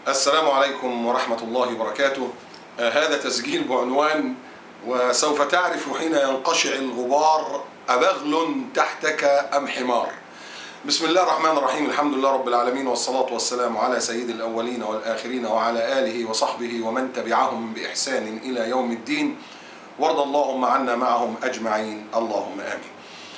السلام عليكم ورحمة الله وبركاته. هذا تسجيل بعنوان وسوف تعرف حين ينقشع الغبار أبغل تحتك أم حمار. بسم الله الرحمن الرحيم، الحمد لله رب العالمين، والصلاة والسلام على سيد الأولين والآخرين وعلى آله وصحبه ومن تبعهم بإحسان إلى يوم الدين، وارض اللهم عنا معهم أجمعين، اللهم آمين.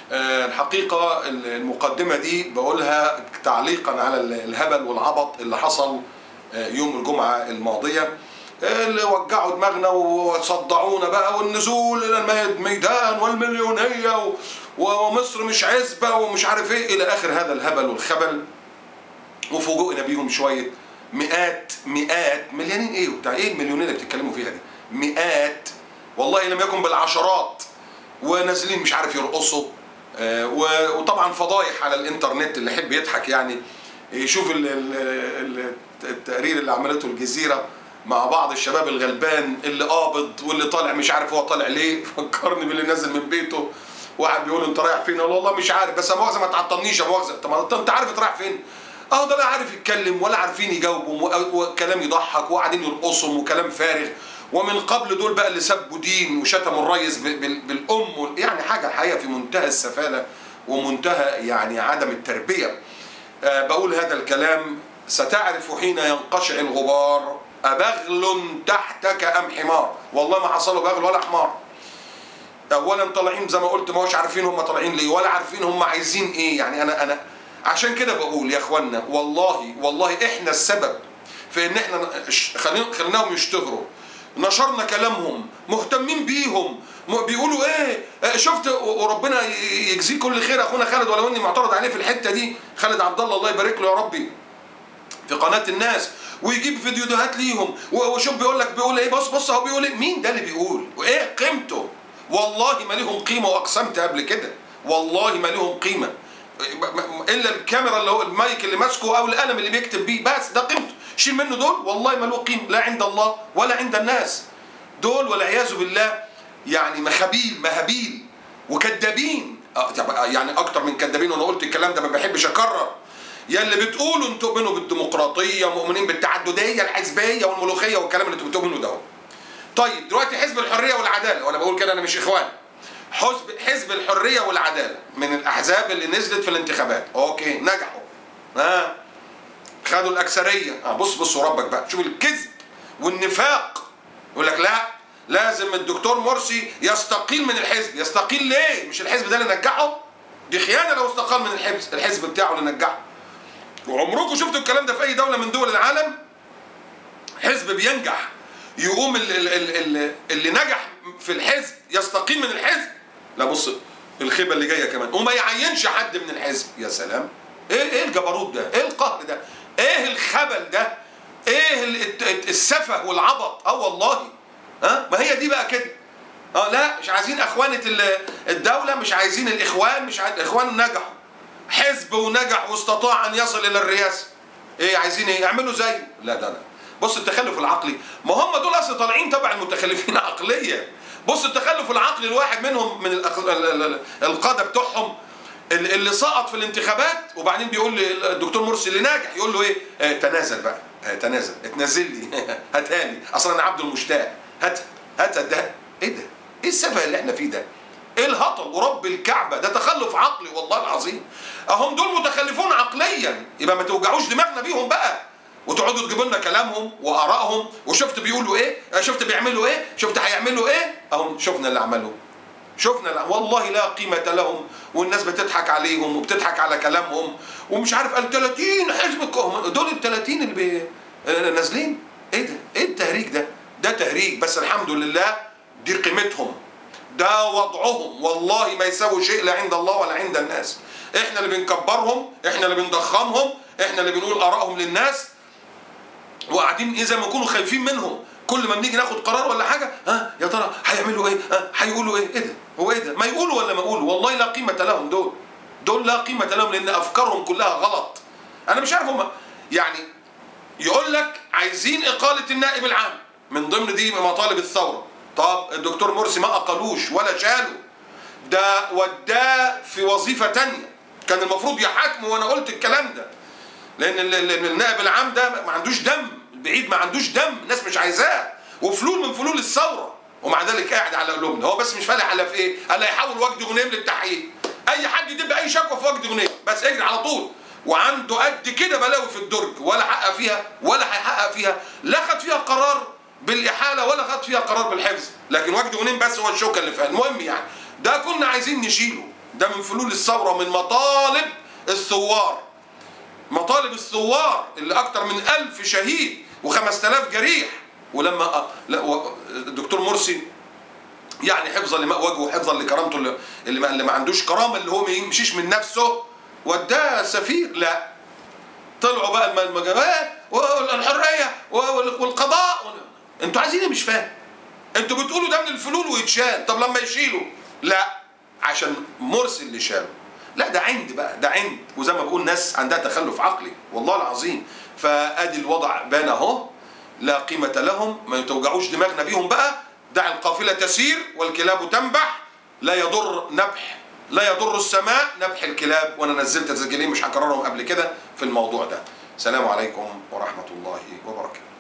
الحقيقة المقدمة دي بقولها تعليقا على الهبل والعبط اللي حصل يوم الجمعة الماضية، اللي وجعوا دماغنا وصدعونا بقى، والنزول إلى الميدان والمليونية ومصر مش عزبة ومش عارف ايه إلى آخر هذا الهبل والخبل. وفوجئنا بيهم شوية مئات مليونين ايه وبتاع ايه المليونين اللي بتتكلموا فيها دي، مئات والله لم يكن بالعشرات، ونازلين مش عارف يرقصوا. وطبعا فضايح على الانترنت، اللي يحب يضحك يعني يشوف التقرير اللي عملته الجزيرة مع بعض الشباب الغلبان اللي قابض واللي طالع مش عارف هو طالع ليه. فكرني باللي نازل من بيته واحد بيقول انت رايح فين؟ والله مش عارف، بس مؤاخذة ما تعطلنيش يا مؤاخذة. طب انت عارف انت رايح فين؟ ده لا عارف يتكلم ولا عارفين يجاوبوا، وكلام يضحك وقاعدين يرقصوا وكلام فارغ. ومن قبل دول بقى اللي سبوا دين وشتموا الريس بالأم، يعني حاجة الحقيقة في منتهى السفالة ومنتهى يعني عدم التربية. بقول هذا الكلام ستعرف حين ينقشع الغبار أبغل تحتك أم حمار. والله ما حصلوا بغل ولا حمار. أولا طالعين زي ما قلت ما هوش عارفين هم طالعين ليه ولا عارفين هم عايزين إيه. يعني أنا عشان كده بقول يا إخوانا، والله إحنا السبب في إن إحنا خليناهم يشتهروا، نشرنا كلامهم، مهتمين بيهم، بيقولوا ايه شفت. وربنا يجزيه كل خير اخونا خالد، ولو اني معترض عليه في الحته دي، خالد عبد الله يبارك له يا ربي، في قناه الناس، ويجيب فيديوهات ليهم وشوف بيقول ايه. بص هو بيقول ايه. مين ده اللي بيقول وايه قيمته؟ والله ما لهم قيمه، واقسمت قبل كده والله ما لهم قيمه الا الكاميرا اللي هو المايك اللي ماسكه او القلم اللي بيكتب بيه، بس ده قيمته. شيل منه دول والله ما له قيمه، لا عند الله ولا عند الناس. دول والعياذ بالله يعني مهابيل وكذابين، يعني اكتر من كذابين. وانا قلت الكلام ده ما بحبش اكرر. يا اللي بتقولوا انتوا تؤمنوا بالديمقراطيه، مؤمنين بالتعدديه الحزبيه والملوخيه والكلام اللي انتوا بتؤمنوا ده. طيب دلوقتي حزب الحريه والعداله، وانا بقول كده انا مش اخوان، حزب الحريه والعداله من الاحزاب اللي نزلت في الانتخابات، اوكي نجحوا، خدوا الاكثريه. بص وربك بقى، شوف الكذب والنفاق. يقول لك لا لازم الدكتور مرسي يستقيل من الحزب. يستقيل ليه؟ مش الحزب ده اللي نجحه؟ دي خيانه لو استقال من الحزب بتاعه اللي نجحه. وعمركم شفتوا الكلام ده في اي دوله من دول العالم؟ حزب بينجح يقوم اللي نجح في الحزب يستقيل من الحزب؟ لا بص الخيبه اللي جايه كمان، وما يعينش حد من الحزب. يا سلام، ايه الجبروت ده؟ ايه القهر ده؟ ايه الخبل ده؟ ايه السفه والعبط؟ والله ما هي دي بقى كده. لا مش عايزين اخوانة الدولة، مش عايزين الاخوان، مش عايزين الاخوان. نجحوا حزب ونجح واستطاع ان يصل الى الرئاسة، ايه عايزين ايه؟ يعملوا زي لا بص التخلف العقلي. ما هم دول اصلا طالعين تبع المتخلفين عقليا. بص التخلف العقلي، الواحد منهم من القادة بتوعهم اللي سقط في الانتخابات، وبعدين بيقول للدكتور مرسي اللي ناجح، يقول له ايه؟ تنازل بقى، تنازل، اتنازل لي، هاتها لي، اصلا انا عبد المشتاق، هات ده. ايه ده؟ ايه السفه اللي احنا فيه ده؟ ايه الهطل ورب الكعبه؟ ده تخلف عقلي والله العظيم. اهم دول متخلفون عقليا، يبقى ما توجعوش دماغنا بيهم بقى، وتقعدوا تجيبوا لنا كلامهم وارائهم، وشفت بيقولوا ايه، شفت بيعملوا ايه، شفت هيعملوا ايه. اهم شفنا اللي عملوه، شفنا والله لا قيمة لهم، والناس بتضحك عليهم وبتضحك على كلامهم، ومش عارف ال 30 حزب دول ال 30 اللي نازلين. ايه ده؟ ايه التهريج ده؟ ده تهريج. بس الحمد لله دي قيمتهم، ده وضعهم، والله ما يساوي شيء لا عند الله ولا عند الناس. احنا اللي بنكبرهم، احنا اللي بنضخمهم، احنا اللي بنقول ارائهم للناس، وقاعدين زي ما يكونوا خايفين منهم. كل ما بنيجي ناخد قرار ولا حاجه، يا ترى هيعملوا ايه؟ هيقولوا ايه؟ ايه ده؟ هو ايه ده؟ ما يقولوا ولا ما يقولوا، والله لا قيمه لهم. دول لا قيمه لهم، لان افكارهم كلها غلط. انا مش عارف هم يعني يقول لك عايزين اقاله النائب العام من ضمن دي مطالب الثوره. طب الدكتور مرسي ما اقلوش ولا شالوا، ده وداه في وظيفه تانية كان المفروض يحاكمه. وانا قلت الكلام ده لان النائب العام ده ما عندوش دم، البعيد ما عندوش دم، الناس مش عايزاه، وفلول من فلول الثوره، ومع ذلك قاعد على قلوبنا. هو بس مش فالح على في ايه؟ الا يحول وجد غنيم للتحقيق. اي حد يدب اي شكوى في وجد غنيم بس اجري على طول، وعنده قد كده بلاوي في الدرج، ولا حقق فيها ولا هيحقق فيها، لا خد فيها قرار بالاحاله ولا خد فيها قرار بالحفظ، لكن وجد غنيم بس هو الشوكه اللي فيها. المهم يعني ده كنا عايزين نشيله، ده من فلول الثوره، من مطالب الثوار، مطالب الثوار اللي اكتر من 1000 شهيد و5000 جريح. ولما الدكتور مرسي يعني حفظا لماء وجهه وحفظا لكرامته، اللي ما عندوش كرامه، اللي هو ما يمشيش من نفسه، وداه سفير. لا، طلعوا بقى والحريه والقضاء. انتوا عايزين ايه؟ مش فاهم. انتوا بتقولوا ده من الفلول ويتشال، طب لما يشيلوا لا عشان مرسي اللي شاله. لا ده عند بقى، ده عند، وزي ما بقول ناس عندها تخلف عقلي والله العظيم. فادي الوضع بان اهو، لا قيمه لهم، ما توجعوش دماغنا بيهم بقى. دع القافله تسير والكلاب تنبح، لا يضر نبح، لا يضر السماء نبح الكلاب. وانا نزلت تسجيلين مش هكررهم قبل كده في الموضوع ده. السلام عليكم ورحمه الله وبركاته.